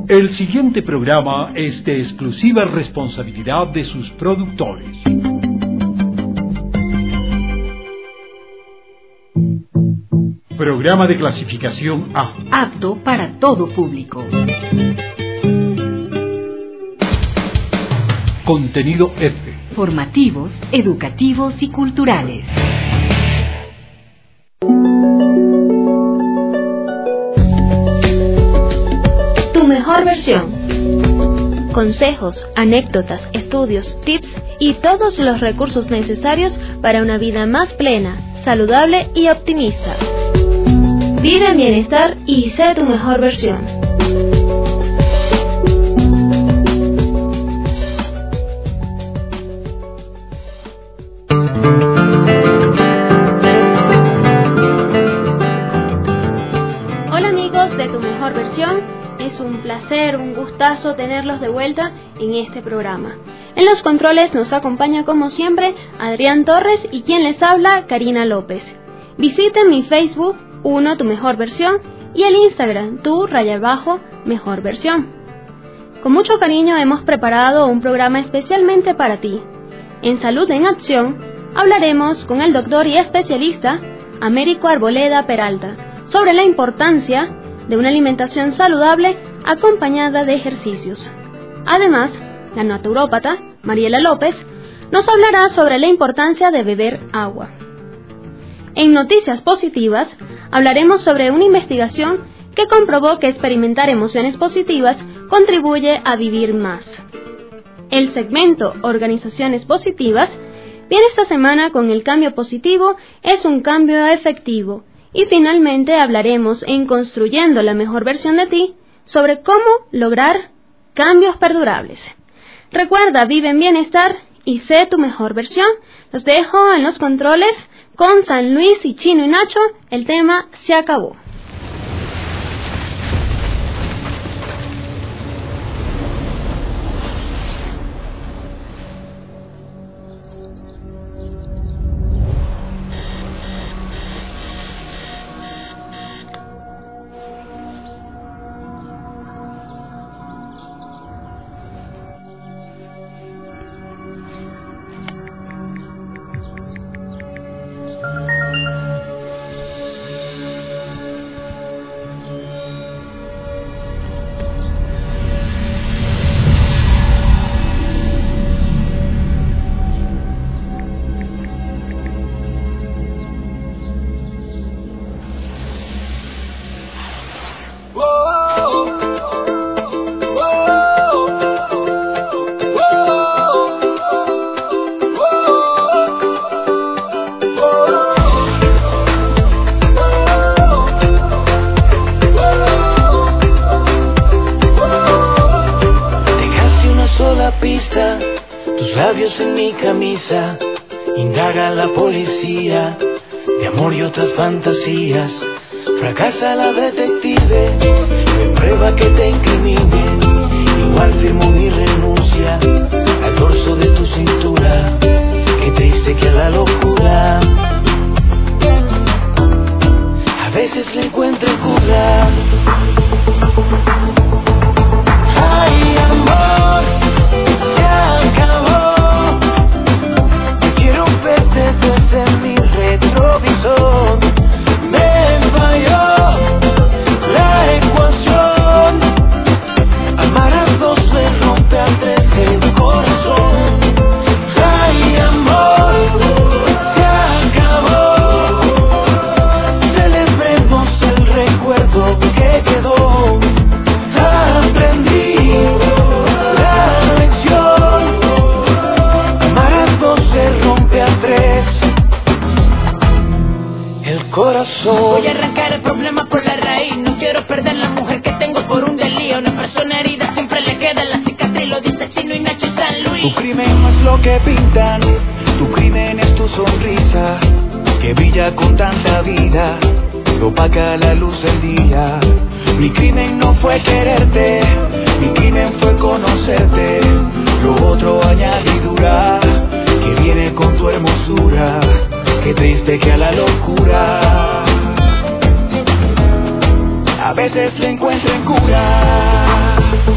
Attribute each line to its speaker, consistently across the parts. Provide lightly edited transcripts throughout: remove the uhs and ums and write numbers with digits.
Speaker 1: El siguiente programa es de exclusiva responsabilidad de sus productores. Programa de clasificación A.
Speaker 2: Apto para todo público.
Speaker 1: Contenido F.
Speaker 2: Formativos, educativos y culturales.
Speaker 3: Tu mejor versión. Consejos, anécdotas, estudios, tips y todos los recursos necesarios para una vida más plena, saludable y optimista. Vive en bienestar y sé tu mejor versión. Hola amigos de Tu Mejor Versión, es un placer, un gustazo tenerlos de vuelta en este programa. En los controles nos acompaña como siempre Adrián Torres y quien les habla, Karina López. Visiten mi Facebook, Tu Mejor Versión, y el Instagram, _Mejor Versión. Con mucho cariño hemos preparado un programa especialmente para ti. En Salud en Acción hablaremos con el doctor y especialista Américo Arboleda Peralta sobre la importancia de una alimentación saludable acompañada de ejercicios. Además, la naturópata Mariela López nos hablará sobre la importancia de beber agua. En Noticias Positivas hablaremos sobre una investigación que comprobó que experimentar emociones positivas contribuye a vivir más. El segmento Organizaciones Positivas viene esta semana con el cambio positivo es un cambio efectivo. Y finalmente hablaremos en Construyendo la Mejor Versión de Ti sobre cómo lograr cambios perdurables. Recuerda, vive en bienestar y sé tu mejor versión. Los dejo en los controles con San Luis y Chino y Nacho. El tema se acabó.
Speaker 4: Tus labios en mi camisa, indaga la policía de amor y otras fantasías. Fracasa la detective, no hay prueba que te incrimine. Igual firmo mi renuncia al dorso de tu cintura. Qué triste que la locura a veces le encuentre cura. Ay, amor, se acabó. Quiero verte desde mi retrovisor. Me falló la ecuación. Amar a dos me rompe a tres el corazón. Ay, amor, se acabó. Celebremos el recuerdo que quedó. Aprendí la lección. Amar a dos se rompe a tres el corazón.
Speaker 5: Voy a arrancar el problema por la raíz. No quiero perder la mujer que tengo por un delío. Una persona herida siempre le queda la cicatriz. Lo dice Chino y Nacho y San Luis.
Speaker 4: Tu crimen no es lo que pintan. Tu crimen es tu sonrisa que brilla con tanta vida. Lo opaca la luz del día. Mi crimen no fue quererte, mi crimen fue conocerte. Lo otro añadidura que viene con tu hermosura. Qué triste que a la locura a veces le encuentren cura.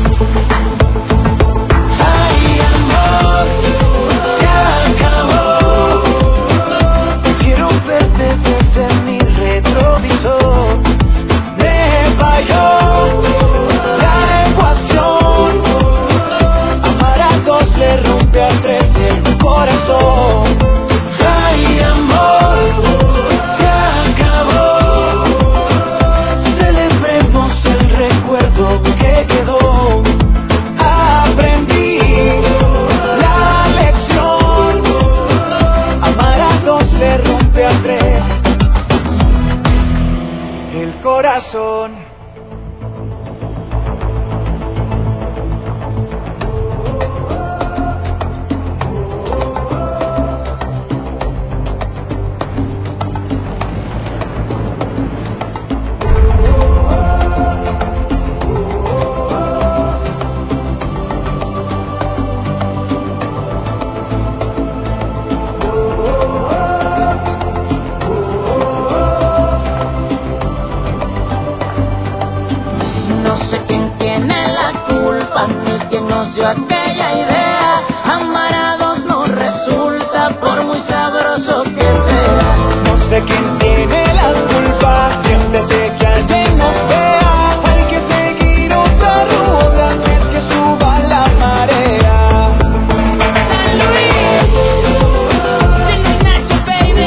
Speaker 5: renuncio a aquella idea. Amar a dos no resulta por muy sabroso que sea.
Speaker 4: No sé quién tiene la culpa, siéntete que alguien nos vea. Hay que seguir otra ruta antes que suba la marea.
Speaker 5: San Luis, Chino y Nacho, baby.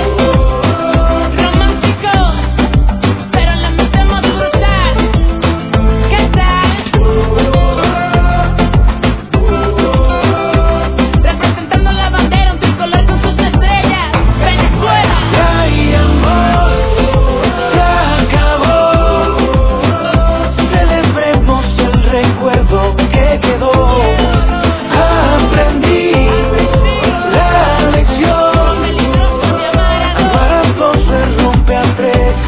Speaker 5: Románticos, pero la metemos brutal. ¿Qué tal? Representando la bandera, un tricolor con sus estrellas. Venezuela.
Speaker 4: Ya y amor, se acabó. Celebremos el recuerdo que quedó. Aprendí la lección.
Speaker 5: Peligroso de amar a dos.
Speaker 4: Amar a dos se rompe a tres.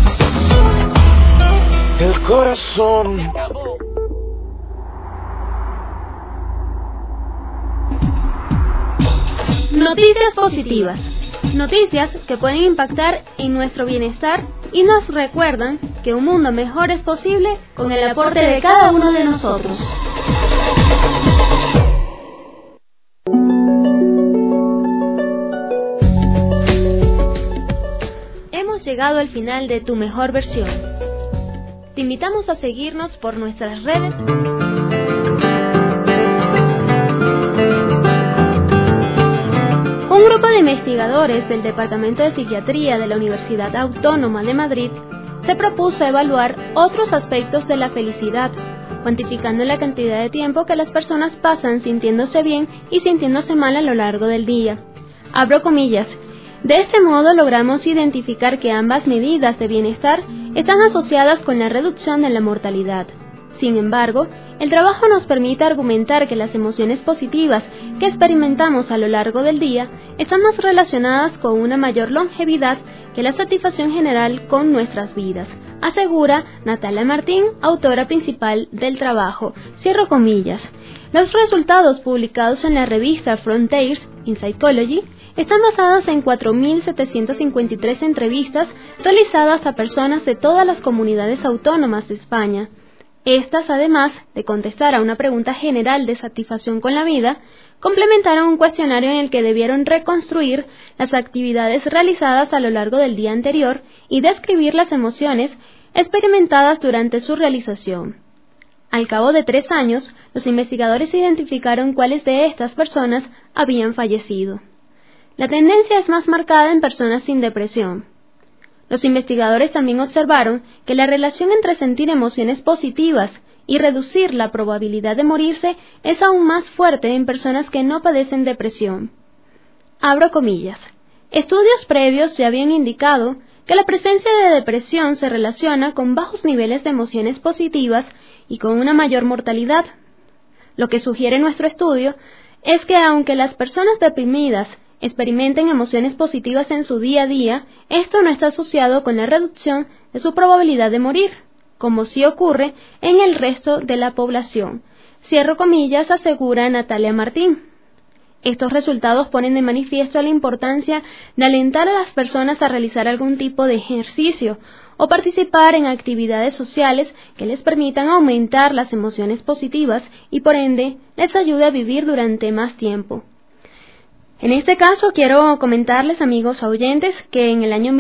Speaker 4: El corazón.
Speaker 3: Noticias positivas. Noticias que pueden impactar en nuestro bienestar y nos recuerdan que un mundo mejor es posible con el aporte de cada uno de nosotros. Hemos llegado al final de Tu Mejor Versión. Te invitamos a seguirnos por nuestras redes. Un grupo de investigadores del Departamento de Psiquiatría de la Universidad Autónoma de Madrid se propuso evaluar otros aspectos de la felicidad, cuantificando la cantidad de tiempo que las personas pasan sintiéndose bien y sintiéndose mal a lo largo del día. Abro comillas. De este modo logramos identificar que ambas medidas de bienestar están asociadas con la reducción de la mortalidad. Sin embargo, el trabajo nos permite argumentar que las emociones positivas que experimentamos a lo largo del día están más relacionadas con una mayor longevidad que la satisfacción general con nuestras vidas, asegura Natalia Martín, autora principal del trabajo. Cierro comillas. Los resultados publicados en la revista Frontiers in Psychology están basados en 4.753 entrevistas realizadas a personas de todas las comunidades autónomas de España. Estas, además de contestar a una pregunta general de satisfacción con la vida, complementaron un cuestionario en el que debieron reconstruir las actividades realizadas a lo largo del día anterior y describir las emociones experimentadas durante su realización. Al cabo de 3 años, los investigadores identificaron cuáles de estas personas habían fallecido. La tendencia es más marcada en personas sin depresión. Los investigadores también observaron que la relación entre sentir emociones positivas y reducir la probabilidad de morirse es aún más fuerte en personas que no padecen depresión. Abro comillas. Estudios previos ya habían indicado que la presencia de depresión se relaciona con bajos niveles de emociones positivas y con una mayor mortalidad. Lo que sugiere nuestro estudio es que aunque las personas deprimidas experimenten emociones positivas en su día a día, esto no está asociado con la reducción de su probabilidad de morir, como sí ocurre en el resto de la población. Cierro comillas, asegura Natalia Martín. Estos resultados ponen de manifiesto la importancia de alentar a las personas a realizar algún tipo de ejercicio o participar en actividades sociales que les permitan aumentar las emociones positivas y por ende les ayude a vivir durante más tiempo. En este caso quiero comentarles, amigos oyentes, que en el año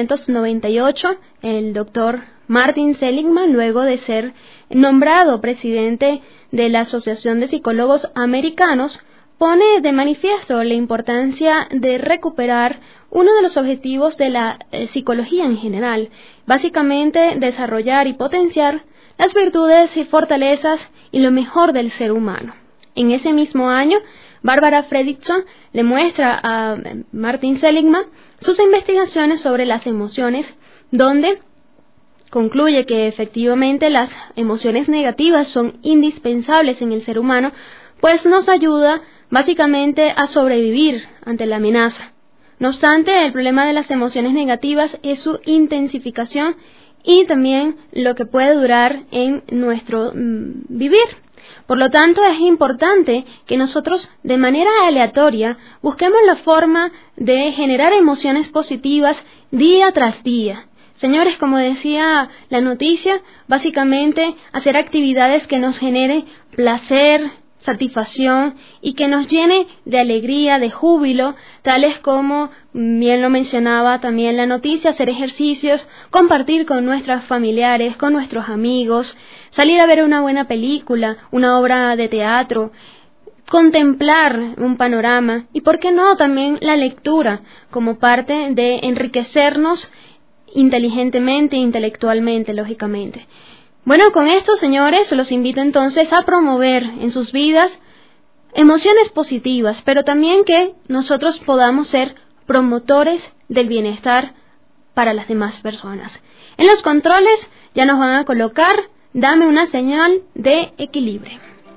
Speaker 3: 1998 el doctor Martin Seligman, luego de ser nombrado presidente de la Asociación de Psicólogos Americanos, pone de manifiesto la importancia de recuperar uno de los objetivos de la psicología en general, básicamente desarrollar y potenciar las virtudes y fortalezas y lo mejor del ser humano. En ese mismo año, Barbara Fredrickson le muestra a Martin Seligman sus investigaciones sobre las emociones, donde concluye que efectivamente las emociones negativas son indispensables en el ser humano, pues nos ayuda básicamente a sobrevivir ante la amenaza. No obstante, el problema de las emociones negativas es su intensificación y también lo que puede durar en nuestro vivir. Por lo tanto, es importante que nosotros de manera aleatoria busquemos la forma de generar emociones positivas día tras día. Señores, como decía la noticia, básicamente hacer actividades que nos generen placer, satisfacción y que nos llene de alegría, de júbilo, tales como, bien lo mencionaba también la noticia, hacer ejercicios, compartir con nuestros familiares, con nuestros amigos, salir a ver una buena película, una obra de teatro, contemplar un panorama y, ¿por qué no?, también la lectura como parte de enriquecernos inteligentemente e intelectualmente, lógicamente. Bueno, con esto, señores, los invito entonces a promover en sus vidas emociones positivas, pero también que nosotros podamos ser promotores del bienestar para las demás personas. En los controles ya nos van a colocar "Dame una señal de equilibrio".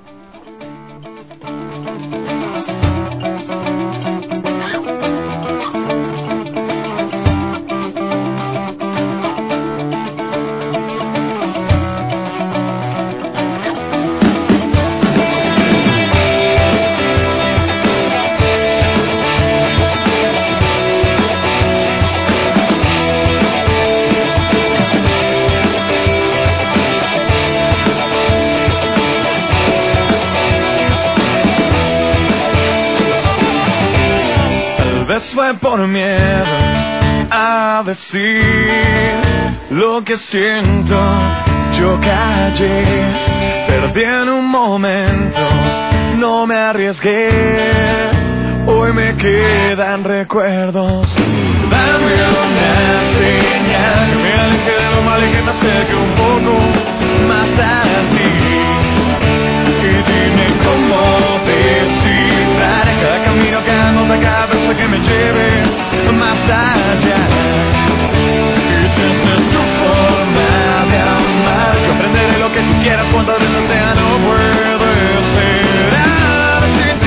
Speaker 6: Fue por miedo a decir lo que siento, yo callé, perdí en un momento, no me arriesgué, hoy me quedan recuerdos. Dame una señal que me aleje de lo malo y que me acerque un poco más a ti, y dime cómo descifrar cada camino, cada nota, cada verso que me lleve más allá. Y si esa es tu forma de amar, yo aprenderé lo que tú quieras, cuantas veces sea, no puedo esperar sin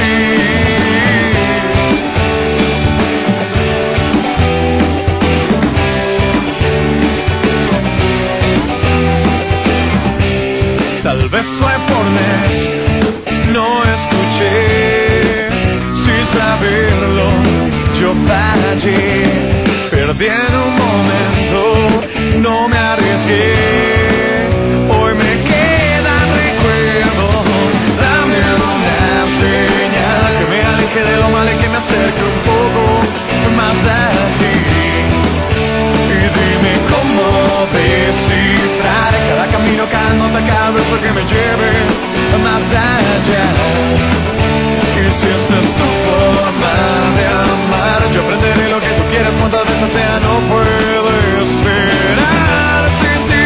Speaker 6: ti. Tal vez fue por necio, no escuché, sin saberlo yo fallé, perdí en un momento, no me arriesgué, hoy me quedan recuerdos. Dame una señal que me aleje de lo malo y que me acerque un poco más a ti, y dime cómo descifrar cada camino, cada nota, cada verso que me lleve más allá. Y si esta es tu forma de amar, yo aprenderé lo que tú quieras, cuantas veces sea, no puedo esperar sin ti.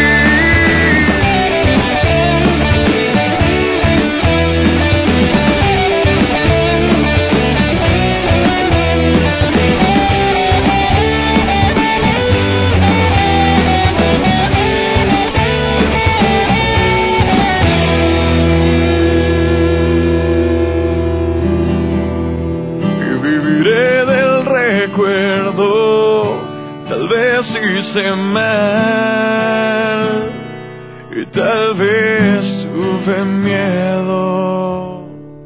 Speaker 6: Tal vez hice mal y tal vez tuve miedo.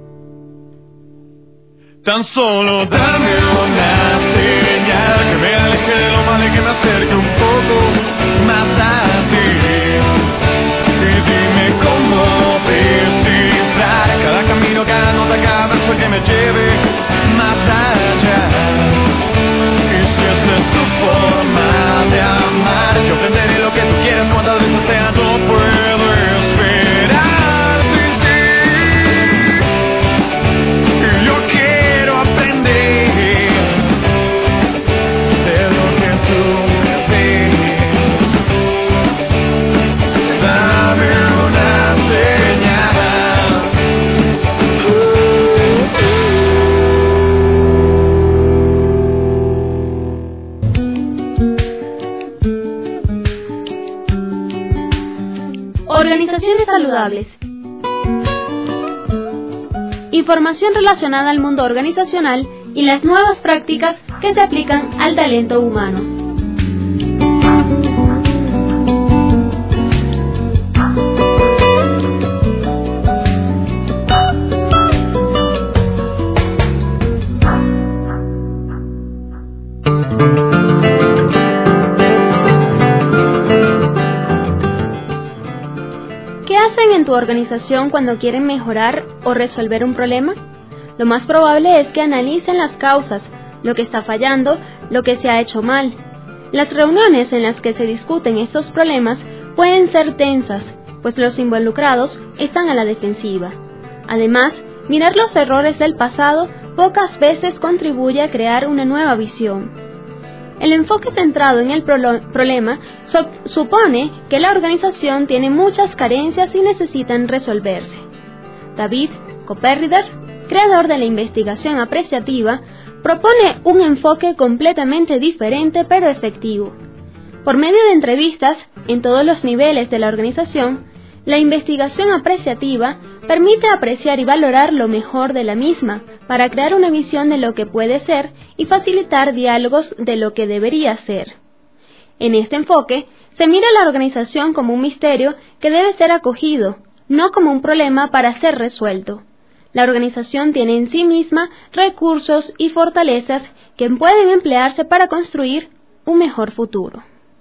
Speaker 6: Tan solo dame una señal que me aleje de lo malo y que me acerque un poco más a ti, y dime cómo descifrar cada camino, cada nota, cada verso que me lleve más allá. Si esta es tu forma de amar, yo aprenderé lo que tú quieras, cuantas veces sea, no puedo esperar sin ti. Y yo quiero aprender de lo que tú me ves. Dame una señal.
Speaker 3: Organizaciones saludables. Información relacionada al mundo organizacional y las nuevas prácticas que se aplican al talento humano. ¿Qué hacen en tu organización cuando quieren mejorar o resolver un problema? Lo más probable es que analicen las causas, lo que está fallando, lo que se ha hecho mal. Las reuniones en las que se discuten estos problemas pueden ser tensas, pues los involucrados están a la defensiva. Además, mirar los errores del pasado pocas veces contribuye a crear una nueva visión. El enfoque centrado en el problema supone que la organización tiene muchas carencias y necesitan resolverse. David Copperrider, creador de la investigación apreciativa, propone un enfoque completamente diferente pero efectivo. Por medio de entrevistas en todos los niveles de la organización, la investigación apreciativa permite apreciar y valorar lo mejor de la misma para crear una visión de lo que puede ser y facilitar diálogos de lo que debería ser. En este enfoque, se mira a la organización como un misterio que debe ser acogido, no como un problema para ser resuelto. La organización tiene en sí misma recursos y fortalezas que pueden emplearse para construir un mejor futuro.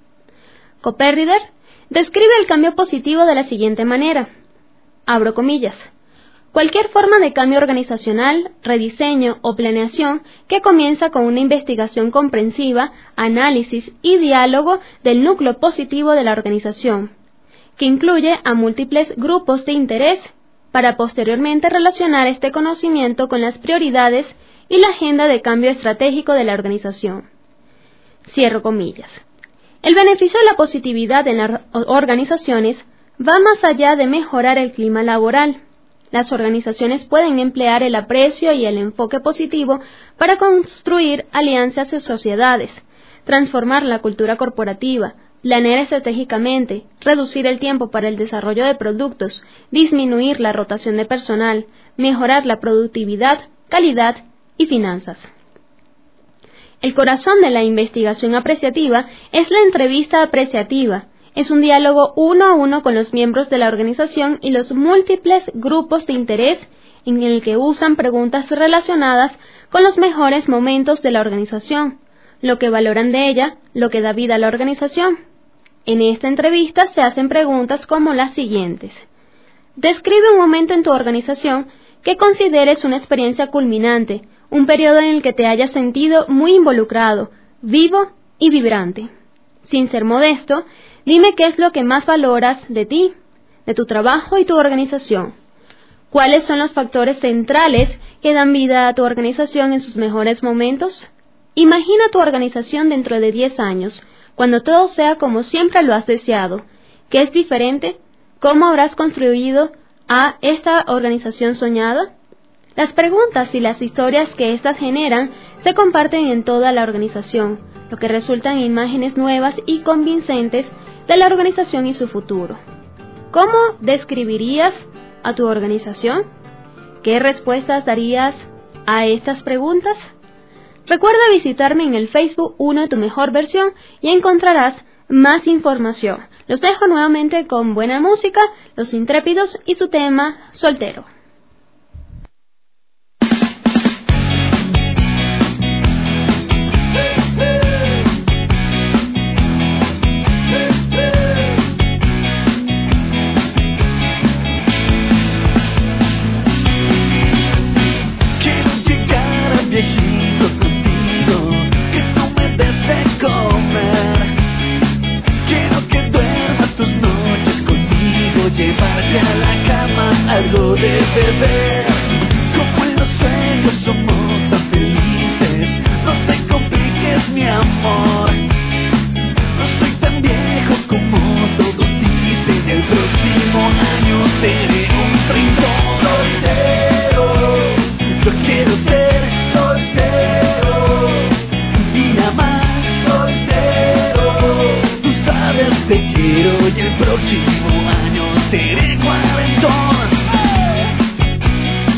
Speaker 3: Copperrider describe el cambio positivo de la siguiente manera. Abro comillas. Cualquier forma de cambio organizacional, rediseño o planeación que comienza con una investigación comprensiva, análisis y diálogo del núcleo positivo de la organización, que incluye a múltiples grupos de interés para posteriormente relacionar este conocimiento con las prioridades y la agenda de cambio estratégico de la organización. Cierro comillas. El beneficio de la positividad en las organizaciones va más allá de mejorar el clima laboral. Las organizaciones pueden emplear el aprecio y el enfoque positivo para construir alianzas y sociedades, transformar la cultura corporativa, planear estratégicamente, reducir el tiempo para el desarrollo de productos, disminuir la rotación de personal, mejorar la productividad, calidad y finanzas. El corazón de la investigación apreciativa es la entrevista apreciativa. Es un diálogo uno a uno con los miembros de la organización y los múltiples grupos de interés en el que usan preguntas relacionadas con los mejores momentos de la organización, lo que valoran de ella, lo que da vida a la organización. En esta entrevista se hacen preguntas como las siguientes. Describe un momento en tu organización que consideres una experiencia culminante, un periodo en el que te hayas sentido muy involucrado, vivo y vibrante. Sin ser modesto, dime qué es lo que más valoras de ti, de tu trabajo y tu organización. ¿Cuáles son los factores centrales que dan vida a tu organización en sus mejores momentos? Imagina tu organización dentro de 10 años, cuando todo sea como siempre lo has deseado. ¿Qué es diferente? ¿Cómo habrás construido a esta organización soñada? Las preguntas y las historias que éstas generan se comparten en toda la organización, lo que resulta en imágenes nuevas y convincentes de la organización y su futuro. ¿Cómo describirías a tu organización? ¿Qué respuestas darías a estas preguntas? Recuerda visitarme en el Facebook Uno de tu mejor versión y encontrarás más información. Los dejo nuevamente con buena música, Los Intrépidos y su tema Soltero.
Speaker 4: Llevarte a la cama algo de beber. Como en los sueños somos tan felices, no te compliques mi amor. No soy tan viejo como todos dicen. El próximo año seré un treintón soltero. Yo quiero ser soltero y nada más soltero. Tú sabes te quiero y el próximo año seré cuarentón.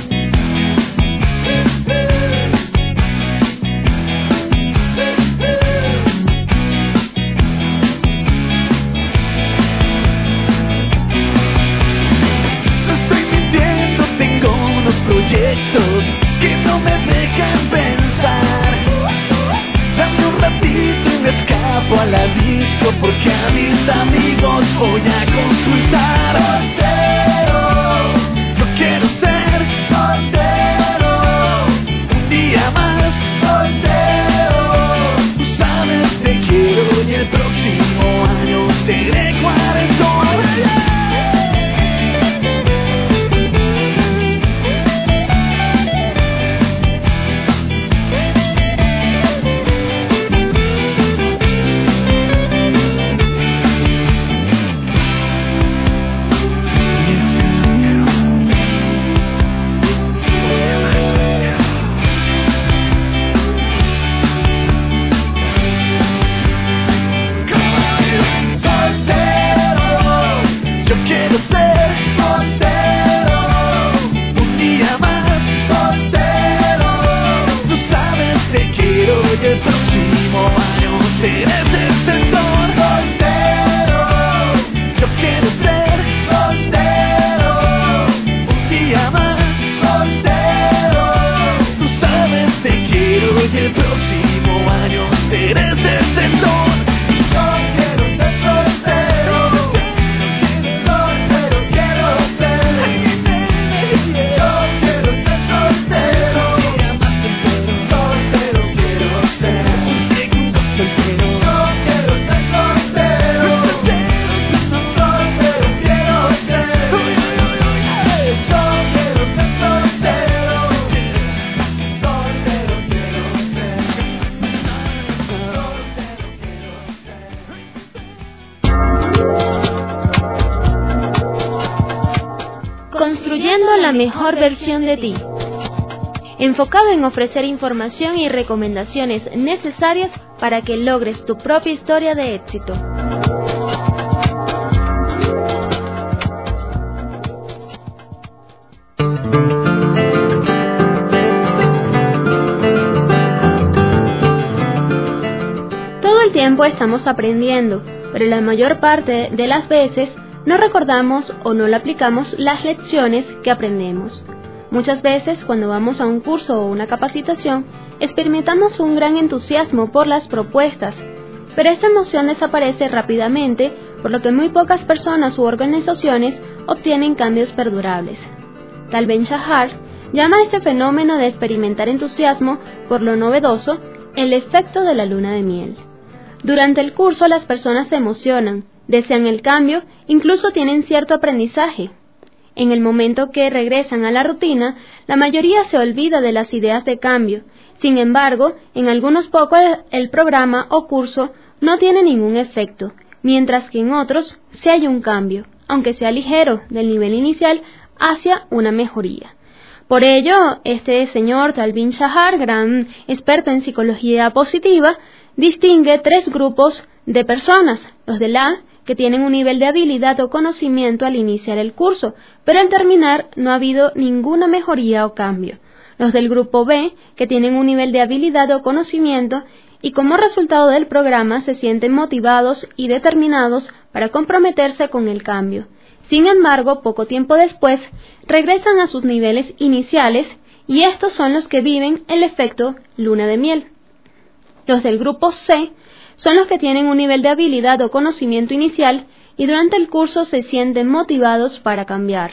Speaker 3: construyendo la mejor versión de ti, enfocado en ofrecer información y recomendaciones necesarias para que logres tu propia historia de éxito. Todo el tiempo estamos aprendiendo, pero la mayor parte de las veces no recordamos o no le aplicamos las lecciones que aprendemos. Muchas veces, cuando vamos a un curso o una capacitación, experimentamos un gran entusiasmo por las propuestas, pero esta emoción desaparece rápidamente, por lo que muy pocas personas u organizaciones obtienen cambios perdurables. Tal Ben-Shahar llama a este fenómeno de experimentar entusiasmo por lo novedoso el efecto de la luna de miel. Durante el curso las personas se emocionan, desean el cambio, incluso tienen cierto aprendizaje. En el momento que regresan a la rutina, la mayoría se olvida de las ideas de cambio. Sin embargo, en algunos pocos el programa o curso no tiene ningún efecto, mientras que en otros sí hay un cambio, aunque sea ligero, del nivel inicial hacia una mejoría. Por ello, este señor Tal Ben-Shahar, gran experto en psicología positiva, distingue 3 grupos de personas: los del A, que tienen un nivel de habilidad o conocimiento al iniciar el curso, pero al terminar no ha habido ninguna mejoría o cambio; los del grupo B, que tienen un nivel de habilidad o conocimiento y como resultado del programa se sienten motivados y determinados para comprometerse con el cambio. Sin embargo, poco tiempo después, regresan a sus niveles iniciales y estos son los que viven el efecto luna de miel. Los del grupo C son los que tienen un nivel de habilidad o conocimiento inicial y durante el curso se sienten motivados para cambiar.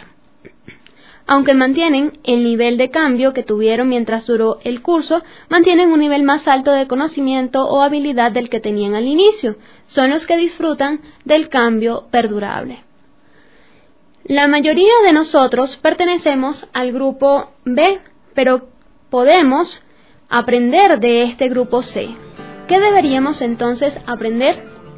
Speaker 3: Aunque mantienen el nivel de cambio que tuvieron mientras duró el curso, mantienen un nivel más alto de conocimiento o habilidad del que tenían al inicio. Son los que disfrutan del cambio perdurable. La mayoría de nosotros pertenecemos al grupo B, pero podemos aprender de este grupo C. ¿Qué deberíamos entonces aprender?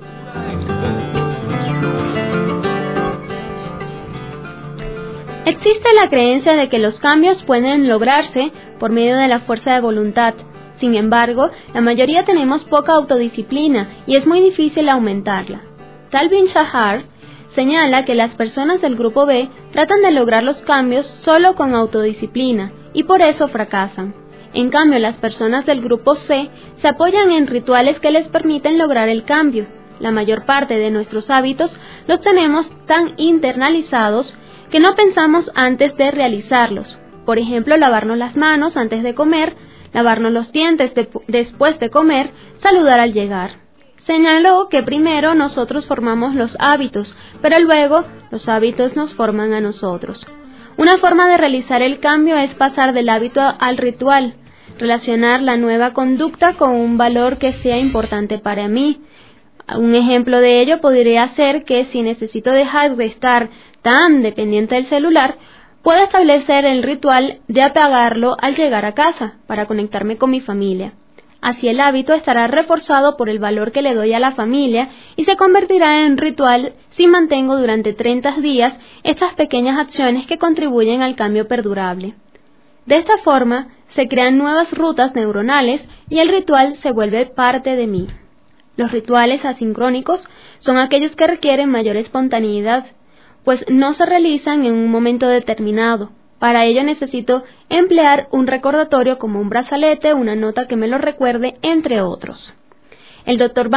Speaker 3: Existe la creencia de que los cambios pueden lograrse por medio de la fuerza de voluntad. Sin embargo, la mayoría tenemos poca autodisciplina y es muy difícil aumentarla. Tal Ben-Shahar señala que las personas del grupo B tratan de lograr los cambios solo con autodisciplina y por eso fracasan. En cambio, las personas del grupo C se apoyan en rituales que les permiten lograr el cambio. La mayor parte de nuestros hábitos los tenemos tan internalizados que no pensamos antes de realizarlos. Por ejemplo, lavarnos las manos antes de comer, lavarnos los dientes después de comer, saludar al llegar. Señaló que primero nosotros formamos los hábitos, pero luego los hábitos nos forman a nosotros. Una forma de realizar el cambio es pasar del hábito al ritual, relacionar la nueva conducta con un valor que sea importante para mí. Un ejemplo de ello podría ser que si necesito dejar de estar tan dependiente del celular, puedo establecer el ritual de apagarlo al llegar a casa para conectarme con mi familia. Así el hábito estará reforzado por el valor que le doy a la familia y se convertirá en ritual si mantengo durante 30 días estas pequeñas acciones que contribuyen al cambio perdurable. De esta forma, se crean nuevas rutas neuronales y el ritual se vuelve parte de mí. Los rituales asincrónicos son aquellos que requieren mayor espontaneidad, pues no se realizan en un momento determinado. Para ello necesito emplear un recordatorio como un brazalete, una nota que me lo recuerde, entre otros. El Dr.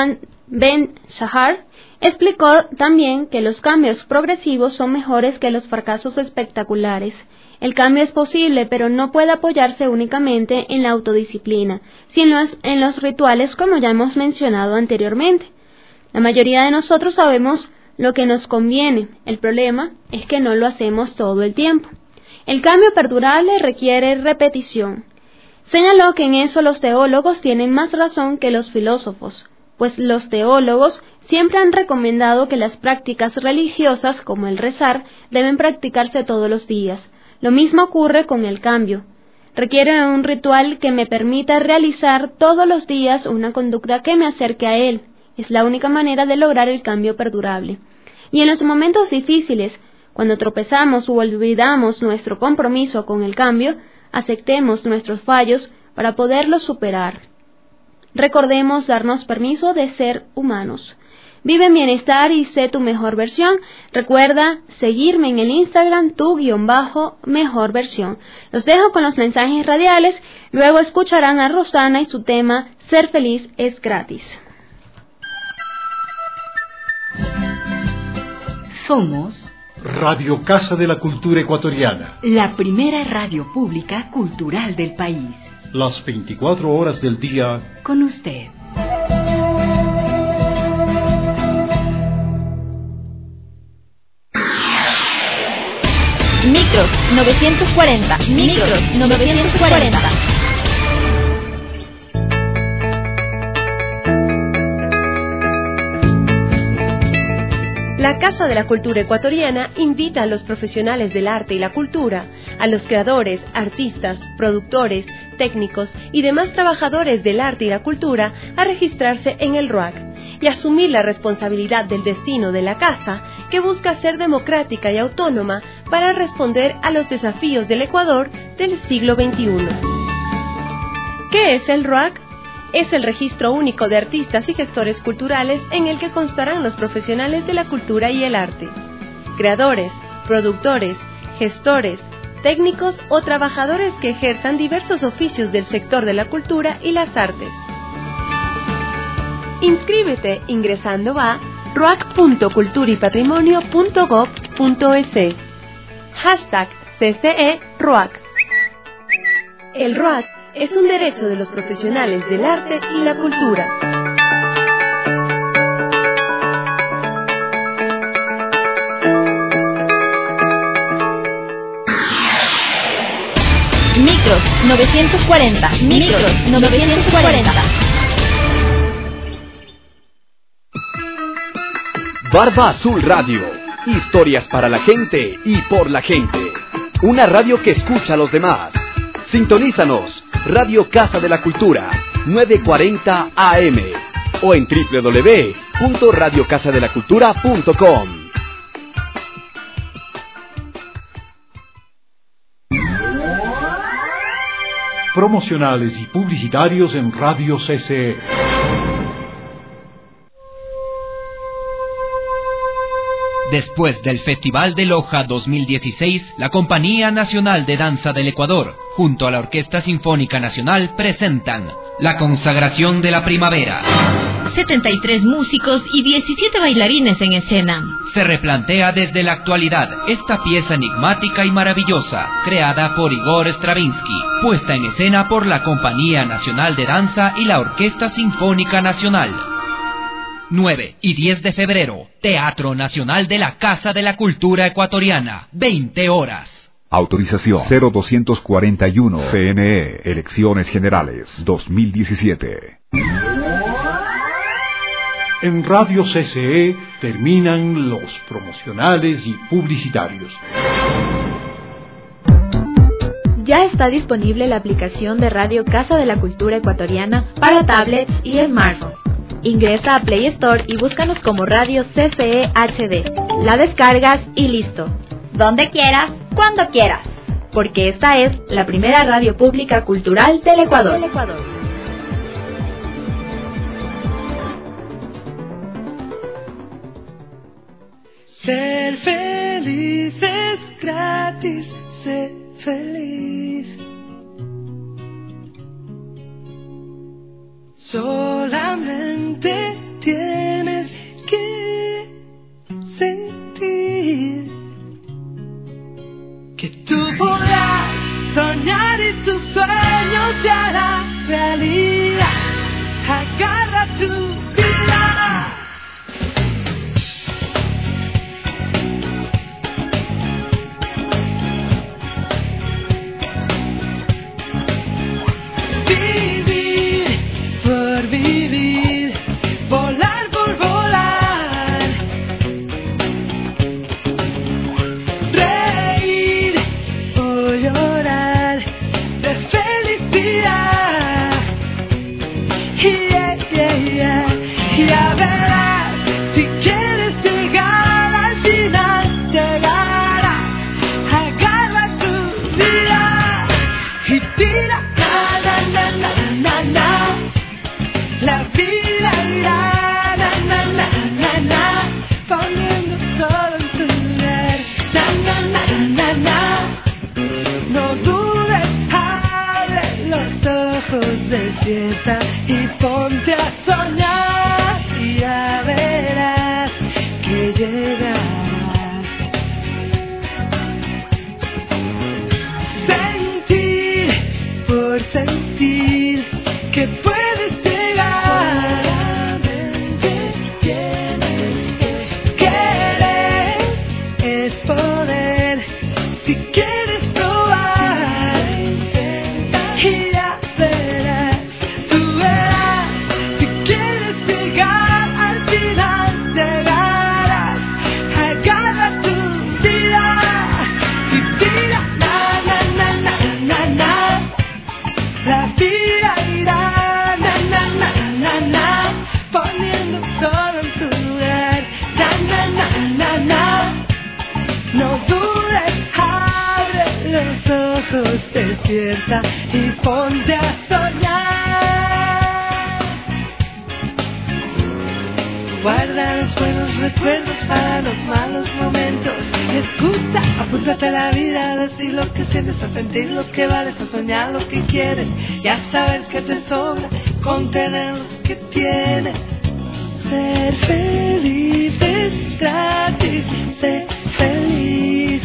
Speaker 3: Ben-Shahar explicó también que los cambios progresivos son mejores que los fracasos espectaculares. El cambio es posible, pero no puede apoyarse únicamente en la autodisciplina, sino en los rituales, como ya hemos mencionado anteriormente. La mayoría de nosotros sabemos lo que nos conviene. El problema es que no lo hacemos todo el tiempo. El cambio perdurable requiere repetición. Señaló que en eso los teólogos tienen más razón que los filósofos, pues los teólogos siempre han recomendado que las prácticas religiosas, como el rezar, deben practicarse todos los días. Lo mismo ocurre con el cambio. Requiere un ritual que me permita realizar todos los días una conducta que me acerque a él. Es la única manera de lograr el cambio perdurable. Y en los momentos difíciles, Cuando tropezamos o olvidamos nuestro compromiso con el cambio, aceptemos nuestros fallos para poderlos superar. Recordemos darnos permiso de ser humanos. Vive en bienestar y sé tu mejor versión. Recuerda seguirme en el Instagram, tu_mejor versión. Los dejo con los mensajes radiales. Luego escucharán a Rosana y su tema Ser feliz es gratis.
Speaker 2: Somos
Speaker 1: Radio Casa de la Cultura Ecuatoriana.
Speaker 2: la primera radio pública cultural del país.
Speaker 1: Las 24 horas del día.
Speaker 2: Con usted.
Speaker 5: Micros 940. Micros 940.
Speaker 7: La Casa de la Cultura Ecuatoriana invita a los profesionales del arte y la cultura, a los creadores, artistas, productores, técnicos y demás trabajadores del arte y la cultura a registrarse en el RUAC y asumir la responsabilidad del destino de la casa, que busca ser democrática y autónoma para responder a los desafíos del Ecuador del siglo XXI. ¿Qué es el RUAC? Es el registro único de artistas y gestores culturales en el que constarán los profesionales de la cultura y el arte, creadores, productores, gestores, técnicos o trabajadores que ejerzan diversos oficios del sector de la cultura y las artes. Inscríbete ingresando a ruac.culturaypatrimonio.gov.es. #CCE-RUAC. El RUAC es un derecho de los profesionales del arte y la cultura.
Speaker 5: Micros 940. Micros 940.
Speaker 8: Barba Azul Radio. Historias para la gente y por la gente. Una radio que escucha a los demás. Sintonízanos. Radio Casa de la Cultura, 940 AM. O en www.radiocasadelacultura.com.
Speaker 1: Promocionales y publicitarios en Radio CCE.
Speaker 9: Después del Festival de Loja 2016, la Compañía Nacional de Danza del Ecuador, junto a la Orquesta Sinfónica Nacional, presentan La Consagración de la Primavera.
Speaker 5: 73 músicos y 17 bailarines en escena.
Speaker 9: Se replantea desde la actualidad esta pieza enigmática y maravillosa, creada por Igor Stravinsky, puesta en escena por la Compañía Nacional de Danza y la Orquesta Sinfónica Nacional. 9 y 10 de febrero, Teatro Nacional de la Casa de la Cultura Ecuatoriana, 20 horas.
Speaker 10: Autorización 0241 CNE, Elecciones Generales 2017.
Speaker 1: En Radio CCE terminan los promocionales y publicitarios.
Speaker 11: Ya está disponible la aplicación de Radio Casa de la Cultura Ecuatoriana para tablets y smartphones. Ingresa a Play Store y búscanos como Radio CCE HD. La descargas y listo.
Speaker 12: Donde quieras, cuando quieras.
Speaker 11: Porque esta es la primera radio pública cultural del Ecuador.
Speaker 13: Ser feliz es gratis, sé feliz. Solamente tienes que sentir que tú podrás soñar y tus sueños se harán realidad. Agarra tu vida. Vivir, volar por volar, reír o llorar de felicidad. Yeah, yeah. na, na. No dudes, abre los ojos, despierta y ponte a soñar y ya verás que llegarás. Sentir por sentir que puedes llegar. Solamente tienes que querer, es poder. Si quieres probar y ya verás, tú verás. Si quieres llegar al final, llegarás. Agarra tu vida y tira, na, na, na, na, na, na. La vida irá, na, na, na, na, na, poniendo todo en tu lugar, na, na, na, na, na. No dudes, abre los ojos, despierta y ponte a soñar. Guarda los buenos recuerdos para los malos momentos. Escucha, apúntate a la vida, a decir lo que sientes, a sentir lo que vales, a soñar lo que quieres. Ya sabes que te sobra con tener lo que tienes. Ser feliz es gratis, sé feliz.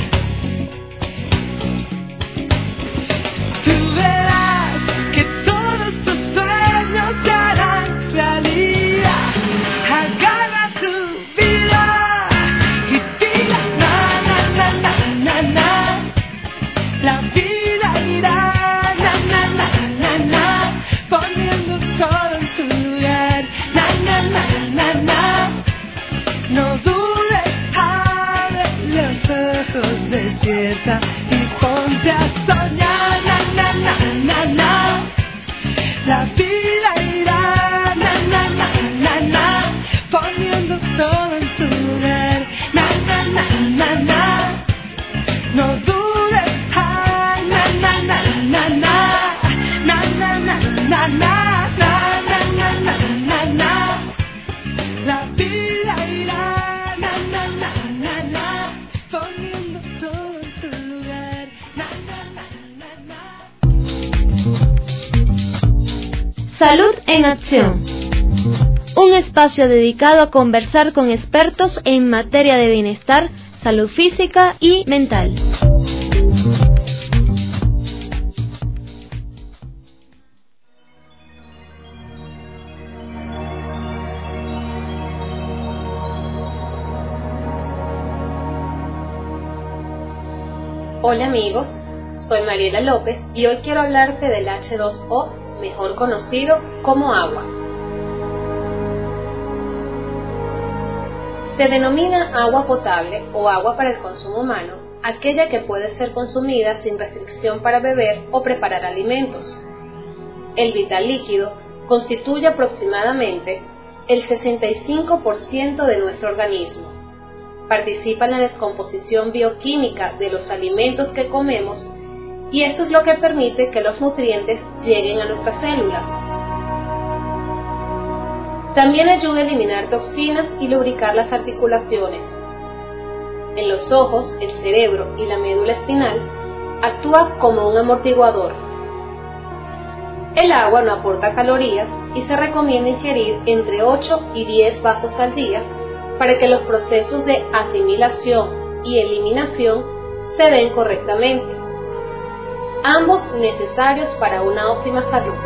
Speaker 13: Tú verás que todos tus sueños se harán realidad. Agarra tu vida y tira, na, na, na, na, na, na. La vida irá, na, na, na, na, na, poniendo todo en tu lugar, na, na, na, na, na. No dudes, abre los ojos, despierta y ponte a soñar, na, na, na, na, na. La vida irá, na, na, na, na, na, poniendo todo en su lugar, na, na, na, na, na. No dudes, ay, na, na, na, na, na, na, na, na, na, na, na, na, na, na, na. La vida irá, na, na, na, na, na, poniendo todo en su lugar, na, na, na, na, na.
Speaker 3: Salud en Acción. Un espacio dedicado a conversar con expertos en materia de bienestar, salud física y mental. Hola amigos, soy Mariela López y hoy quiero hablarte del H2O, mejor conocido como agua. Se denomina agua potable o agua para el consumo humano aquella que puede ser consumida sin restricción para beber o preparar alimentos. El vital líquido constituye aproximadamente el 65% de nuestro organismo. Participa en la descomposición bioquímica de los alimentos que comemos y esto es lo que permite que los nutrientes lleguen a nuestras células. También ayuda a eliminar toxinas y lubricar las articulaciones. En los ojos, el cerebro y la médula espinal actúa como un amortiguador. El agua no aporta calorías y se recomienda ingerir entre 8 y 10 vasos al día para que los procesos de asimilación y eliminación se den correctamente, ambos necesarios para una óptima salud.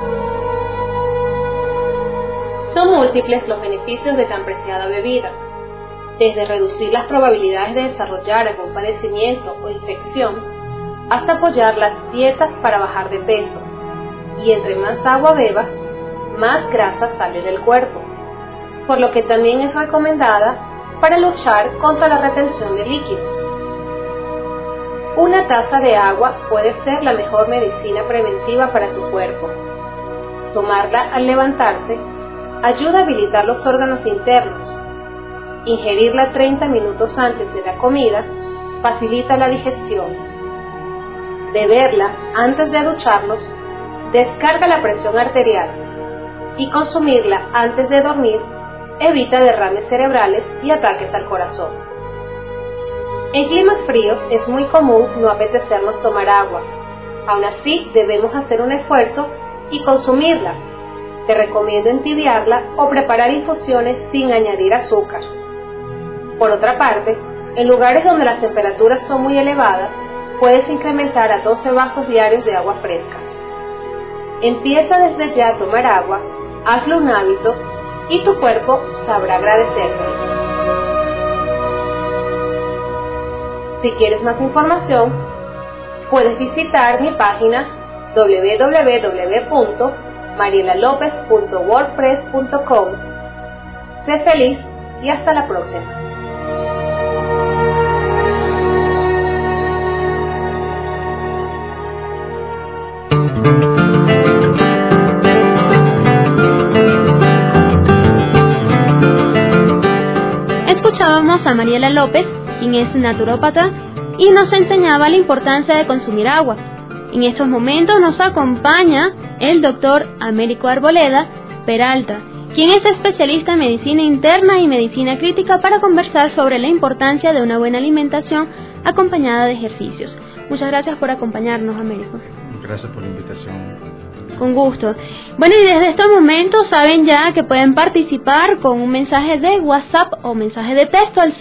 Speaker 3: Son múltiples los beneficios de tan preciada bebida, desde reducir las probabilidades de desarrollar algún padecimiento o infección, hasta apoyar las dietas para bajar de peso, y entre más agua bebas, más grasa sale del cuerpo, por lo que también es recomendada para luchar contra la retención de líquidos. Una taza de agua puede ser la mejor medicina preventiva para tu cuerpo. Tomarla al levantarse ayuda a habilitar los órganos internos. Ingerirla 30 minutos antes de la comida facilita la digestión. Beberla antes de ducharnos descarga la presión arterial y consumirla antes de dormir evita derrames cerebrales y ataques al corazón.
Speaker 7: En climas fríos es muy común no apetecernos tomar agua. Aún así, debemos hacer un esfuerzo y consumirla. Te recomiendo entibiarla o preparar infusiones sin añadir azúcar. Por otra parte, en lugares donde las temperaturas son muy elevadas, puedes incrementar a 12 vasos diarios de agua fresca. Empieza desde ya a tomar agua, hazlo un hábito y tu cuerpo sabrá agradecerte. Si quieres más información, puedes visitar mi página www.marielalopez.wordpress.com. Sé feliz y hasta la próxima.
Speaker 3: Escuchábamos a Mariela López, quien es naturópata, y nos enseñaba la importancia de consumir agua. En estos momentos nos acompaña el doctor Américo Arboleda Peralta, quien es especialista en medicina interna y medicina crítica, para conversar sobre la importancia de una buena alimentación acompañada de ejercicios. Muchas gracias por acompañarnos, Américo.
Speaker 14: Gracias por la invitación.
Speaker 3: Con gusto. Bueno, y desde este momento saben ya que pueden participar con un mensaje de WhatsApp o mensaje de texto al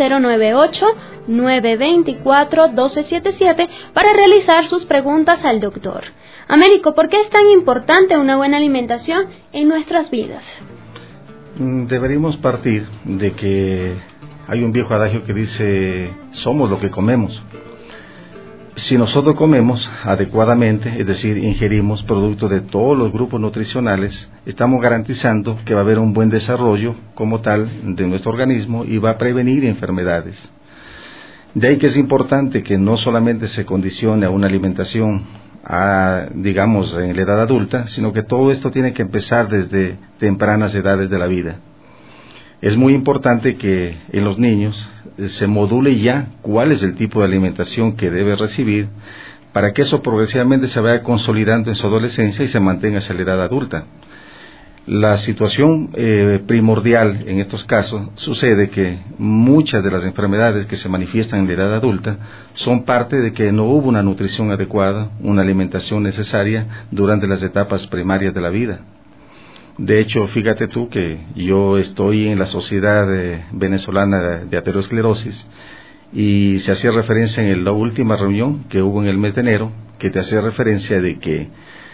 Speaker 3: 098-924-1277 para realizar sus preguntas al doctor. Américo, ¿por qué es tan importante una buena alimentación en nuestras vidas?
Speaker 14: Deberíamos partir de que hay un viejo adagio que dice: somos lo que comemos. Si nosotros comemos adecuadamente, es decir, ingerimos productos de todos los grupos nutricionales, estamos garantizando que va a haber un buen desarrollo como tal de nuestro organismo y va a prevenir enfermedades. De ahí que es importante que no solamente se condicione a una alimentación, digamos, en la edad adulta, sino que todo esto tiene que empezar desde tempranas edades de la vida. Es muy importante que en los niños se module ya cuál es el tipo de alimentación que debe recibir, para que eso progresivamente se vaya consolidando en su adolescencia y se mantenga hacia la edad adulta. La situación primordial en estos casos sucede que muchas de las enfermedades que se manifiestan en la edad adulta son parte de que no hubo una nutrición adecuada, una alimentación necesaria durante las etapas primarias de la vida. De hecho, fíjate tú que yo estoy en la Sociedad Venezolana de Aterosclerosis y se hacía referencia en la última reunión que hubo en el mes de enero, que te hacía referencia de que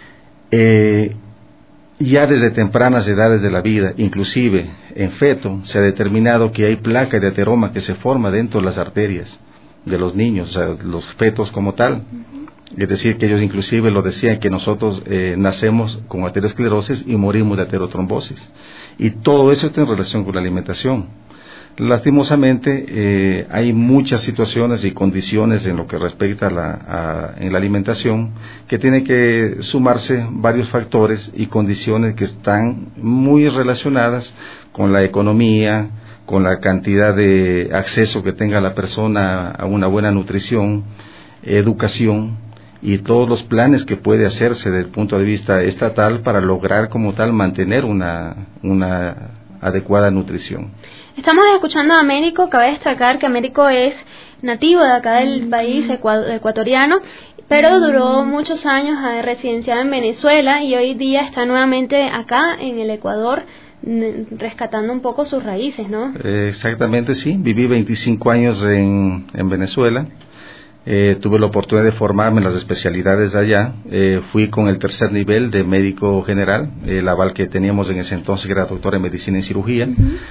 Speaker 14: ya desde tempranas edades de la vida, inclusive en feto, se ha determinado que hay placa de ateroma que se forma dentro de las arterias de los niños, o sea, los fetos como tal. Es decir, que ellos inclusive lo decían, que nosotros nacemos con aterosclerosis y morimos de aterotrombosis. Y todo eso está en relación con la alimentación. Lastimosamente, hay muchas situaciones y condiciones en lo que respecta en la alimentación, que tiene que sumarse varios factores y condiciones que están muy relacionadas con la economía, con la cantidad de acceso que tenga la persona a una buena nutrición, educación, y todos los planes que puede hacerse desde el punto de vista estatal para lograr como tal mantener una adecuada nutrición.
Speaker 3: Estamos escuchando a Américo. Cabe destacar que Américo es nativo de acá del país ecuatoriano, pero duró muchos años residenciado en Venezuela y hoy día está nuevamente acá en el Ecuador, rescatando un poco sus raíces, ¿no?
Speaker 14: Exactamente, sí. Viví 25 años en Venezuela. Tuve la oportunidad de formarme en las especialidades allá. Fui con el tercer nivel de médico general, el aval que teníamos en ese entonces, que era doctor en medicina y cirugía.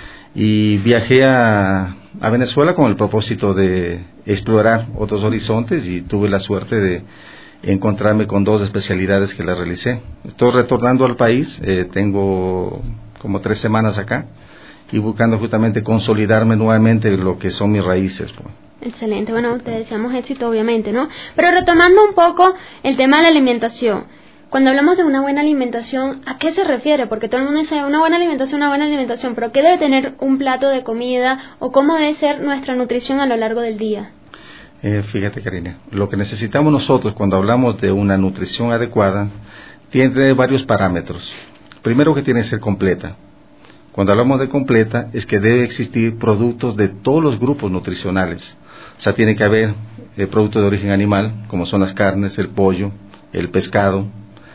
Speaker 14: Y viajé a Venezuela con el propósito de explorar otros horizontes y tuve la suerte de encontrarme con 2 especialidades que las realicé. Estoy retornando al país, tengo como 3 semanas acá y buscando justamente consolidarme nuevamente lo que son mis raíces, pues.
Speaker 3: Excelente, bueno, te deseamos éxito obviamente, ¿no? Pero retomando un poco el tema de la alimentación, cuando hablamos de una buena alimentación, ¿a qué se refiere? Porque todo el mundo dice una buena alimentación, pero ¿qué debe tener un plato de comida o cómo debe ser nuestra nutrición a lo largo del día?
Speaker 14: Fíjate, Karina, lo que necesitamos nosotros cuando hablamos de una nutrición adecuada tiene varios parámetros. Primero, que tiene que ser completa. Cuando hablamos de completa, es que debe existir productos de todos los grupos nutricionales. O sea, tiene que haber productos de origen animal, como son las carnes, el pollo, el pescado,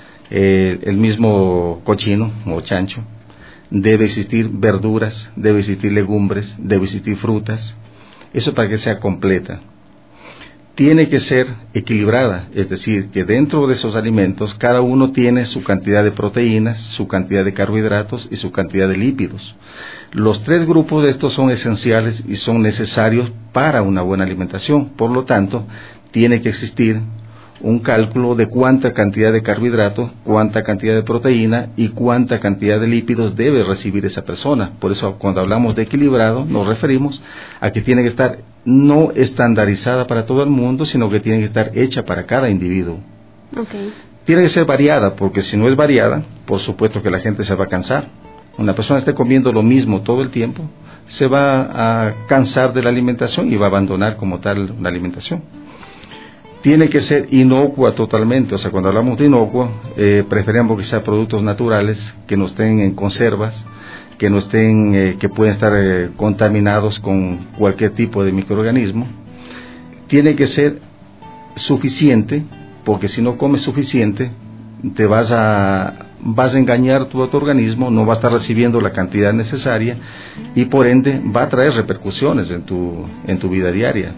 Speaker 14: el mismo cochino o chancho. Debe existir verduras, debe existir legumbres, debe existir frutas. Eso para que sea completa. Tiene que ser equilibrada, es decir, que dentro de esos alimentos cada uno tiene su cantidad de proteínas, su cantidad de carbohidratos y su cantidad de lípidos. Los 3 grupos de estos son esenciales y son necesarios para una buena alimentación. Por lo tanto, tiene que existir un cálculo de cuánta cantidad de carbohidratos, cuánta cantidad de proteína y cuánta cantidad de lípidos debe recibir esa persona. Por eso cuando hablamos de equilibrado nos referimos a que tiene que estar no estandarizada para todo el mundo, sino que tiene que estar hecha para cada individuo.
Speaker 3: Okay.
Speaker 14: Tiene que ser variada, porque si no es variada, por supuesto que la gente se va a cansar. Una persona esté comiendo lo mismo todo el tiempo, se va a cansar de la alimentación y va a abandonar como tal la alimentación. Tiene que ser inocua totalmente, o sea, cuando hablamos de inocua, preferimos que sean productos naturales, que no estén en conservas, que no estén, que pueden estar contaminados con cualquier tipo de microorganismo. Tiene que ser suficiente, porque si no comes suficiente, te vas a engañar tu organismo, no va a estar recibiendo la cantidad necesaria y por ende va a traer repercusiones en tu vida diaria.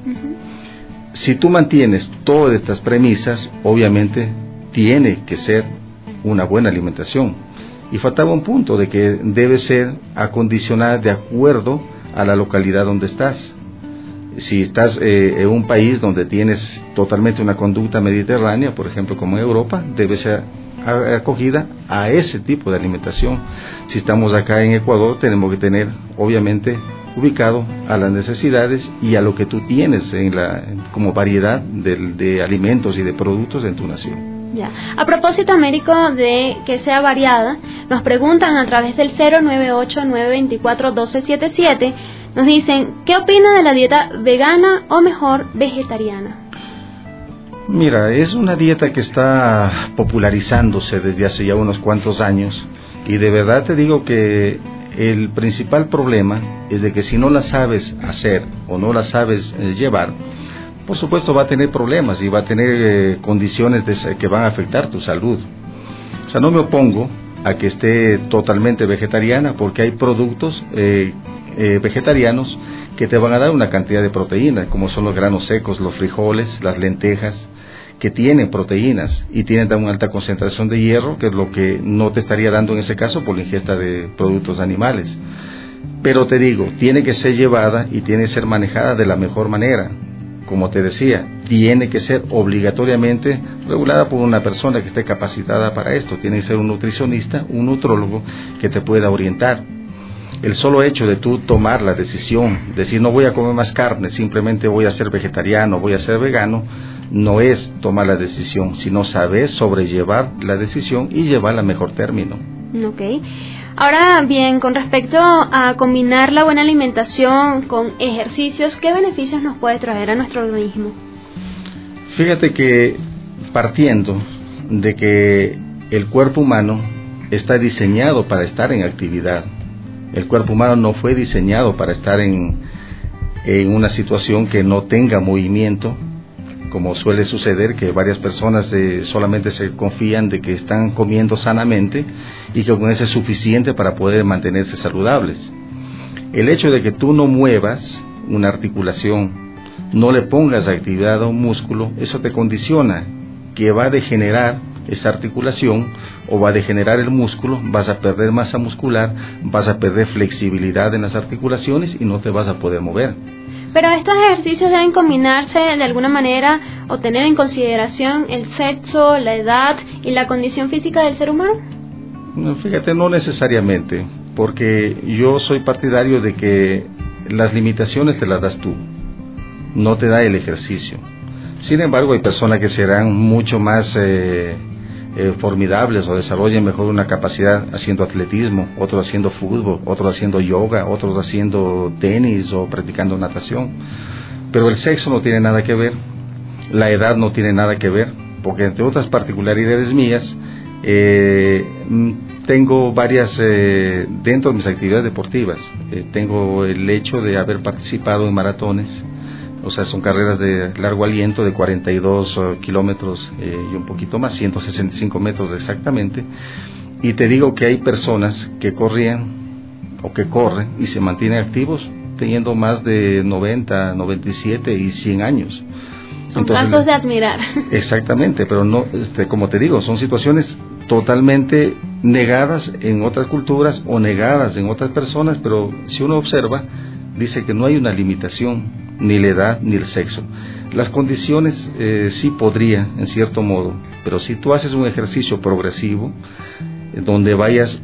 Speaker 14: Si tú mantienes todas estas premisas, obviamente tiene que ser una buena alimentación. Y faltaba un punto de que debe ser acondicionada de acuerdo a la localidad donde estás. Si estás en un país donde tienes totalmente una conducta mediterránea, por ejemplo como en Europa, debe ser acogida a ese tipo de alimentación. Si estamos acá en Ecuador, tenemos que tener obviamente ubicado a las necesidades y a lo que tú tienes como variedad de alimentos y de productos en tu nación.
Speaker 3: Ya. A propósito, Américo, de que sea variada, nos preguntan a través del 098-924-1277, nos dicen, ¿qué opina de la dieta vegana o mejor vegetariana?
Speaker 14: Mira, es una dieta que está popularizándose desde hace ya unos cuantos años y de verdad te digo que el principal problema es de que si no la sabes hacer o no la sabes llevar, por supuesto va a tener problemas y va a tener condiciones que van a afectar tu salud. O sea, no me opongo a que esté totalmente vegetariana porque hay productos vegetarianos que te van a dar una cantidad de proteína, como son los granos secos, los frijoles, las lentejas, que tienen proteínas y tienen una alta concentración de hierro, que es lo que no te estaría dando en ese caso por la ingesta de productos animales. Pero te digo, tiene que ser llevada y tiene que ser manejada de la mejor manera. Como te decía, tiene que ser obligatoriamente regulada por una persona que esté capacitada para esto. Tiene que ser un nutricionista, un nutrólogo que te pueda orientar. El solo hecho de tú tomar la decisión, decir no voy a comer más carne, simplemente voy a ser vegetariano, voy a ser vegano, no es tomar la decisión, sino saber sobrellevar la decisión y llevarla a mejor término.
Speaker 3: Ok. Ahora bien, con respecto a combinar la buena alimentación con ejercicios, ¿qué beneficios nos puede traer a nuestro organismo?
Speaker 14: Fíjate que partiendo de que el cuerpo humano está diseñado para estar en actividad, el cuerpo humano no fue diseñado para estar en una situación que no tenga movimiento, como suele suceder, que varias personas solamente se confían de que están comiendo sanamente y que con eso es suficiente para poder mantenerse saludables. El hecho de que tú no muevas una articulación, no le pongas actividad a un músculo, eso te condiciona que va a degenerar esa articulación o va a degenerar el músculo, vas a perder masa muscular, vas a perder flexibilidad en las articulaciones y no te vas a poder mover.
Speaker 3: Pero estos ejercicios deben combinarse de alguna manera o tener en consideración el sexo, la edad y la condición física del ser humano.
Speaker 14: No, fíjate, no necesariamente, porque yo soy partidario de que las limitaciones te las das tú, no te da el ejercicio. Sin embargo, hay personas que serán mucho más formidables o desarrollen mejor una capacidad haciendo atletismo, otros haciendo fútbol, otros haciendo yoga, otros haciendo tenis o practicando natación. Pero el sexo no tiene nada que ver, la edad no tiene nada que ver, porque entre otras particularidades mías, tengo varias, dentro de mis actividades deportivas, tengo el hecho de haber participado en maratones, o sea, son carreras de largo aliento de 42 kilómetros y un poquito más, 165 metros exactamente, y te digo que hay personas que corrían o que corren y se mantienen activos teniendo más de 90, 97 y 100 años.
Speaker 3: Son casos de admirar.
Speaker 14: Exactamente, pero no, como te digo, son situaciones totalmente negadas en otras culturas o negadas en otras personas, pero si uno observa, dice que no hay una limitación, ni la edad ni el sexo. Las condiciones sí podría, en cierto modo, pero si tú haces un ejercicio progresivo, donde vayas,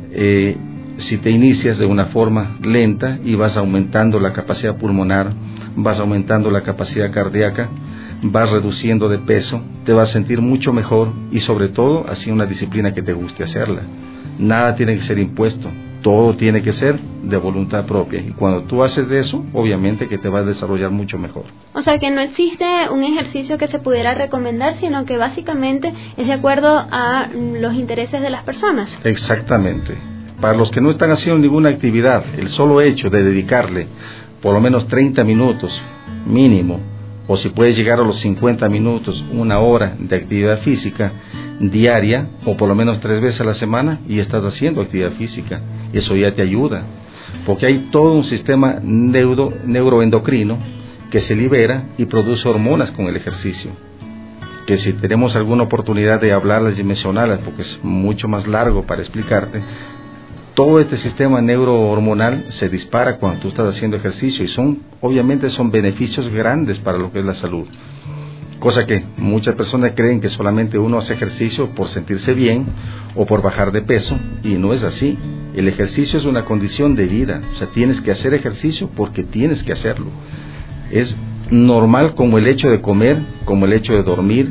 Speaker 14: si te inicias de una forma lenta y vas aumentando la capacidad pulmonar, vas aumentando la capacidad cardíaca, vas reduciendo de peso, te vas a sentir mucho mejor y sobre todo así una disciplina que te guste hacerla. Nada tiene que ser impuesto, todo tiene que ser de voluntad propia y cuando tú haces eso, obviamente que te vas a desarrollar mucho mejor.
Speaker 3: O sea que no existe un ejercicio que se pudiera recomendar, sino que básicamente es de acuerdo a los intereses de las personas.
Speaker 14: Exactamente. Para los que no están haciendo ninguna actividad, el solo hecho de dedicarle por lo menos 30 minutos mínimo, o si puedes llegar a los 50 minutos, una hora de actividad física diaria, o por lo menos 3 veces a la semana, y estás haciendo actividad física, eso ya te ayuda, porque hay todo un sistema neuroendocrino que se libera y produce hormonas con el ejercicio, que si tenemos alguna oportunidad de hablarlas y mencionarlas, porque es mucho más largo para explicarte, todo este sistema neurohormonal se dispara cuando tú estás haciendo ejercicio y obviamente son beneficios grandes para lo que es la salud. Cosa que muchas personas creen que solamente uno hace ejercicio por sentirse bien o por bajar de peso y no es así. El ejercicio es una condición de vida, o sea, tienes que hacer ejercicio porque tienes que hacerlo. Es normal como el hecho de comer, como el hecho de dormir,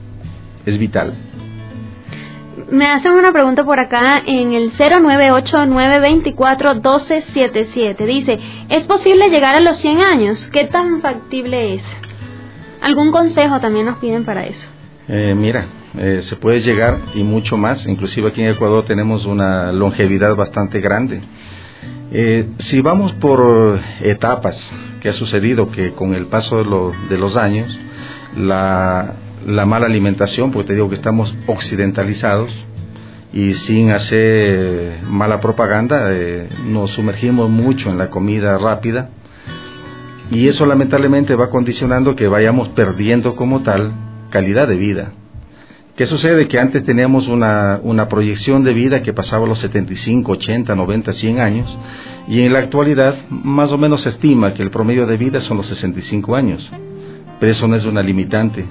Speaker 14: es vital.
Speaker 3: Me hacen una pregunta por acá en el 098-924-1277. Dice, ¿es posible llegar a los 100 años? ¿Qué tan factible es? ¿Algún consejo también nos piden para eso?
Speaker 14: Se puede llegar y mucho más. Inclusive aquí en Ecuador tenemos una longevidad bastante grande. Si vamos por etapas, que ha sucedido que con el paso de los años, la mala alimentación, porque te digo que estamos occidentalizados y sin hacer mala propaganda, nos sumergimos mucho en la comida rápida y eso lamentablemente va condicionando que vayamos perdiendo como tal calidad de vida. ¿Qué sucede? Que antes teníamos una proyección de vida que pasaba los 75, 80, 90, 100 años y en la actualidad más o menos se estima que el promedio de vida son los 65 años, pero eso no es una limitante.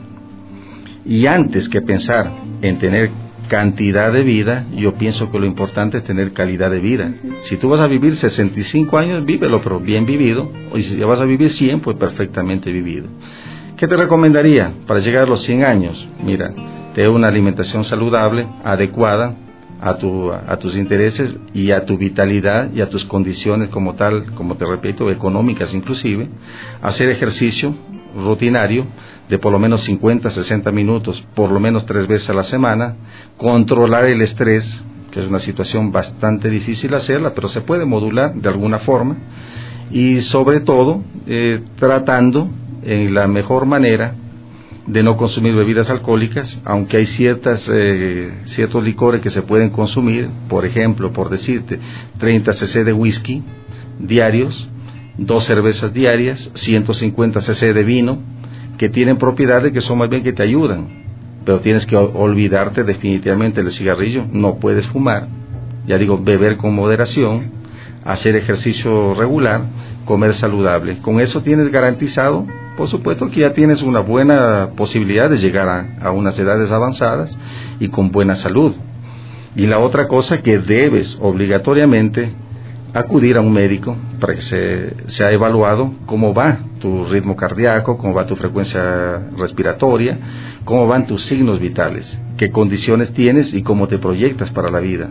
Speaker 14: Y antes que pensar en tener cantidad de vida, yo pienso que lo importante es tener calidad de vida. Si tú vas a vivir 65 años, vívelo, pero bien vivido. O si vas a vivir 100, pues perfectamente vivido. ¿Qué te recomendaría para llegar a los 100 años? Mira, tener una alimentación saludable, adecuada a tus intereses y a tu vitalidad y a tus condiciones como tal, como te repito, económicas inclusive. Hacer ejercicio rutinario de por lo menos 50, 60 minutos, por lo menos 3 veces a la semana, controlar el estrés, que es una situación bastante difícil hacerla, pero se puede modular de alguna forma, y sobre todo tratando en la mejor manera de no consumir bebidas alcohólicas, aunque hay ciertos licores que se pueden consumir, por ejemplo, por decirte, 30 cc de whisky diarios, 2 cervezas diarias, 150 cc de vino, que tienen propiedades que son más bien que te ayudan, pero tienes que olvidarte definitivamente del cigarrillo, no puedes fumar, ya digo, beber con moderación, hacer ejercicio regular, comer saludable. Con eso tienes garantizado, por supuesto que ya tienes una buena posibilidad de llegar a unas edades avanzadas y con buena salud. Y la otra cosa que debes obligatoriamente acudir a un médico para que sea evaluado cómo va tu ritmo cardíaco, cómo va tu frecuencia respiratoria, cómo van tus signos vitales, qué condiciones tienes y cómo te proyectas para la vida.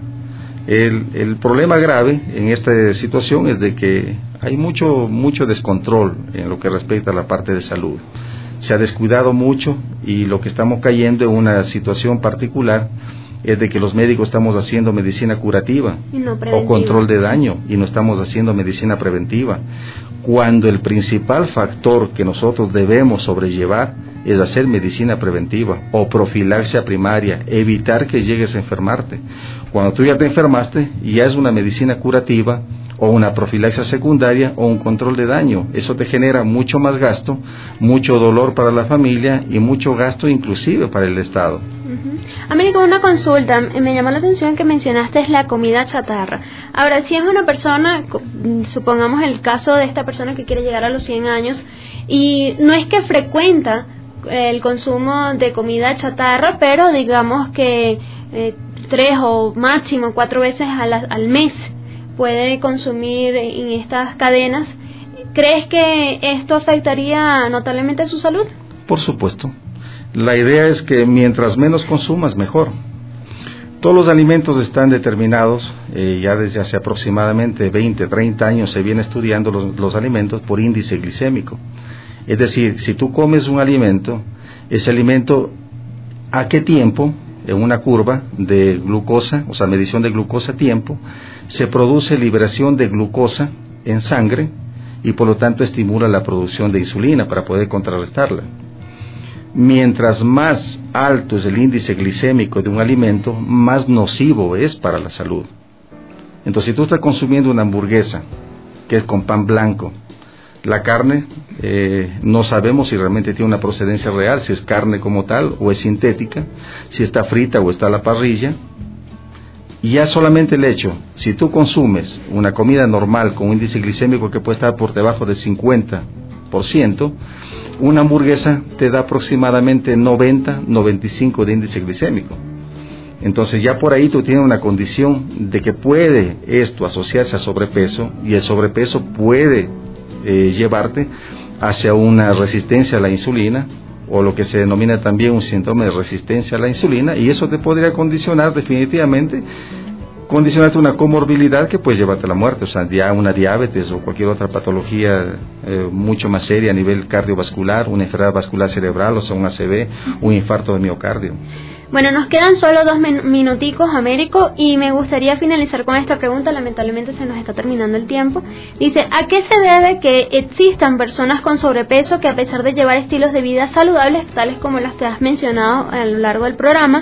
Speaker 14: El problema grave en esta situación es de que hay mucho descontrol en lo que respecta a la parte de salud. Se ha descuidado mucho y lo que estamos cayendo en una situación particular es de que los médicos estamos haciendo medicina curativa
Speaker 3: Y no
Speaker 14: o
Speaker 3: preventiva.
Speaker 14: control de daño y no estamos haciendo medicina preventiva, cuando el principal factor que nosotros debemos sobrellevar es hacer medicina preventiva o profilaxia primaria, evitar que llegues a enfermarte. Cuando tú ya te enfermaste, ya es una medicina curativa o una profilaxia secundaria o un control de daño. Eso te genera mucho más gasto, mucho dolor para la familia y mucho gasto inclusive para el Estado.
Speaker 3: Américo, una consulta, me llamó la atención que mencionaste es la comida chatarra. Ahora, si es una persona, supongamos el caso de esta persona que quiere llegar a los 100 años y no es que frecuenta el consumo de comida chatarra, pero digamos que 3 o máximo 4 veces al mes puede consumir en estas cadenas, ¿crees que esto afectaría notablemente su salud?
Speaker 14: Por supuesto. La idea es que mientras menos consumas, mejor. Todos los alimentos están determinados, ya desde hace aproximadamente 20, 30 años se viene estudiando los alimentos por índice glicémico. Es decir, si tú comes un alimento, ese alimento, ¿a qué tiempo? En una curva de glucosa, o sea, medición de glucosa a tiempo, se produce liberación de glucosa en sangre y por lo tanto estimula la producción de insulina para poder contrarrestarla. Mientras más alto es el índice glicémico de un alimento, más nocivo es para la salud. Entonces, si tú estás consumiendo una hamburguesa, que es con pan blanco, la carne, no sabemos si realmente tiene una procedencia real, si es carne como tal o es sintética, si está frita o está a la parrilla. Y ya solamente el hecho, si tú consumes una comida normal con un índice glicémico que puede estar por debajo del 50%, una hamburguesa te da aproximadamente 90-95 de índice glicémico. Entonces ya por ahí tú tienes una condición de que puede esto asociarse a sobrepeso, y el sobrepeso puede llevarte hacia una resistencia a la insulina, o lo que se denomina también un síndrome de resistencia a la insulina, y eso te podría condicionar definitivamente, condicionarte una comorbilidad que puede llevarte a la muerte, o sea, ya una diabetes o cualquier otra patología mucho más seria a nivel cardiovascular, una enfermedad vascular cerebral, o sea, un ACV, un infarto de miocardio.
Speaker 3: Bueno, nos quedan solo 2 minuticos, Américo, y me gustaría finalizar con esta pregunta, lamentablemente se nos está terminando el tiempo. Dice, ¿a qué se debe que existan personas con sobrepeso que a pesar de llevar estilos de vida saludables, tales como las que has mencionado a lo largo del programa,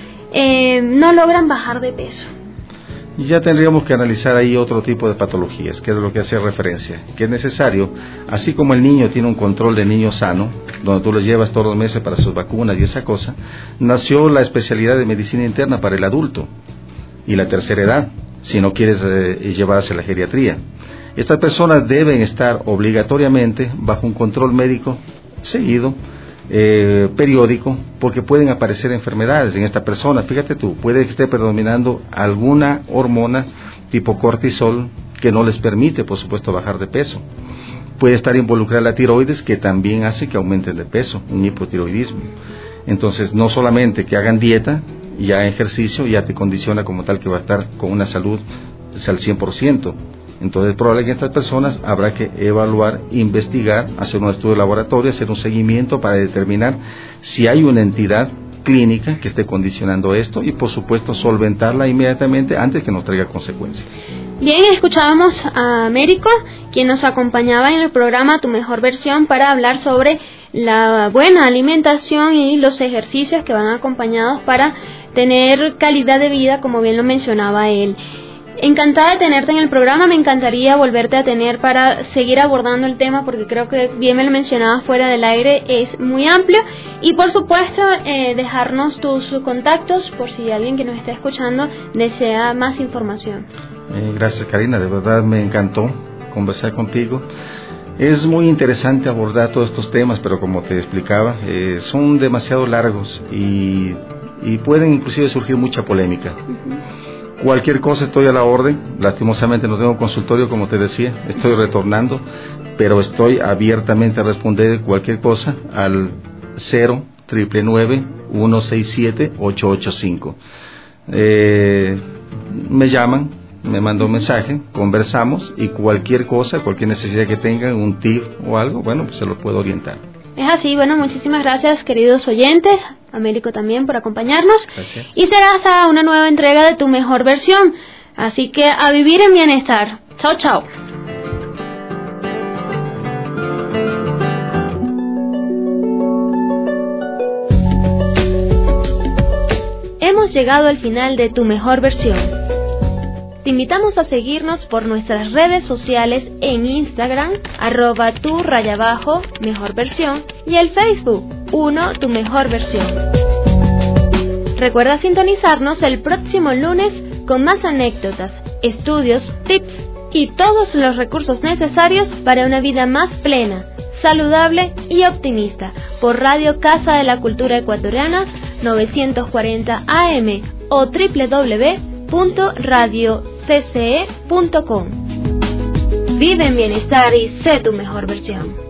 Speaker 3: no logran bajar de peso?
Speaker 14: Y ya tendríamos que analizar ahí otro tipo de patologías, que es lo que hace referencia, que es necesario, así como el niño tiene un control de niño sano, donde tú lo llevas todos los meses para sus vacunas y esa cosa, nació la especialidad de medicina interna para el adulto y la tercera edad, si no quieres llevarse a la geriatría. Estas personas deben estar obligatoriamente bajo un control médico seguido, periódico, porque pueden aparecer enfermedades en esta persona. Fíjate tú, puede que esté predominando alguna hormona tipo cortisol que no les permite, por supuesto, bajar de peso. Puede estar involucrada la tiroides, que también hace que aumenten de peso, un hipotiroidismo. Entonces, no solamente que hagan dieta, ya ejercicio, ya te condiciona como tal que va a estar con una salud al 100%. Entonces, probablemente estas personas habrá que evaluar, investigar, hacer un estudio de laboratorio, hacer un seguimiento para determinar si hay una entidad clínica que esté condicionando esto y, por supuesto, solventarla inmediatamente antes que nos traiga consecuencias.
Speaker 3: Bien, escuchábamos a Américo, quien nos acompañaba en el programa Tu Mejor Versión para hablar sobre la buena alimentación y los ejercicios que van acompañados para tener calidad de vida, como bien lo mencionaba él. Encantada de tenerte en el programa, me encantaría volverte a tener para seguir abordando el tema porque creo que bien me lo mencionabas fuera del aire, es muy amplio y por supuesto dejarnos tus contactos por si alguien que nos está escuchando desea más información.
Speaker 14: Gracias, Karina, de verdad me encantó conversar contigo. Es muy interesante abordar todos estos temas, pero como te explicaba, son demasiado largos y pueden inclusive surgir mucha polémica. Cualquier cosa estoy a la orden, lastimosamente no tengo consultorio como te decía, estoy retornando, pero estoy abiertamente a responder cualquier cosa al 0-999-167-885. Me llaman, me mandan un mensaje, conversamos y cualquier cosa, cualquier necesidad que tengan, un tip o algo, bueno, pues se lo puedo orientar.
Speaker 3: Es así, bueno, muchísimas gracias, queridos oyentes, Américo también por acompañarnos.
Speaker 14: Gracias.
Speaker 3: Y será hasta una nueva entrega de Tu Mejor Versión. Así que a vivir en bienestar. Chao, chao. Hemos llegado al final de Tu Mejor Versión. Te invitamos a seguirnos por nuestras redes sociales en Instagram, @tu_mejorversión, y el Facebook, Tu Mejor Versión. Recuerda sintonizarnos el próximo lunes con más anécdotas, estudios, tips y todos los recursos necesarios para una vida más plena, saludable y optimista, por Radio Casa de la Cultura Ecuatoriana 940 AM o www.radiocce.com. Vive en bienestar y sé tu mejor versión.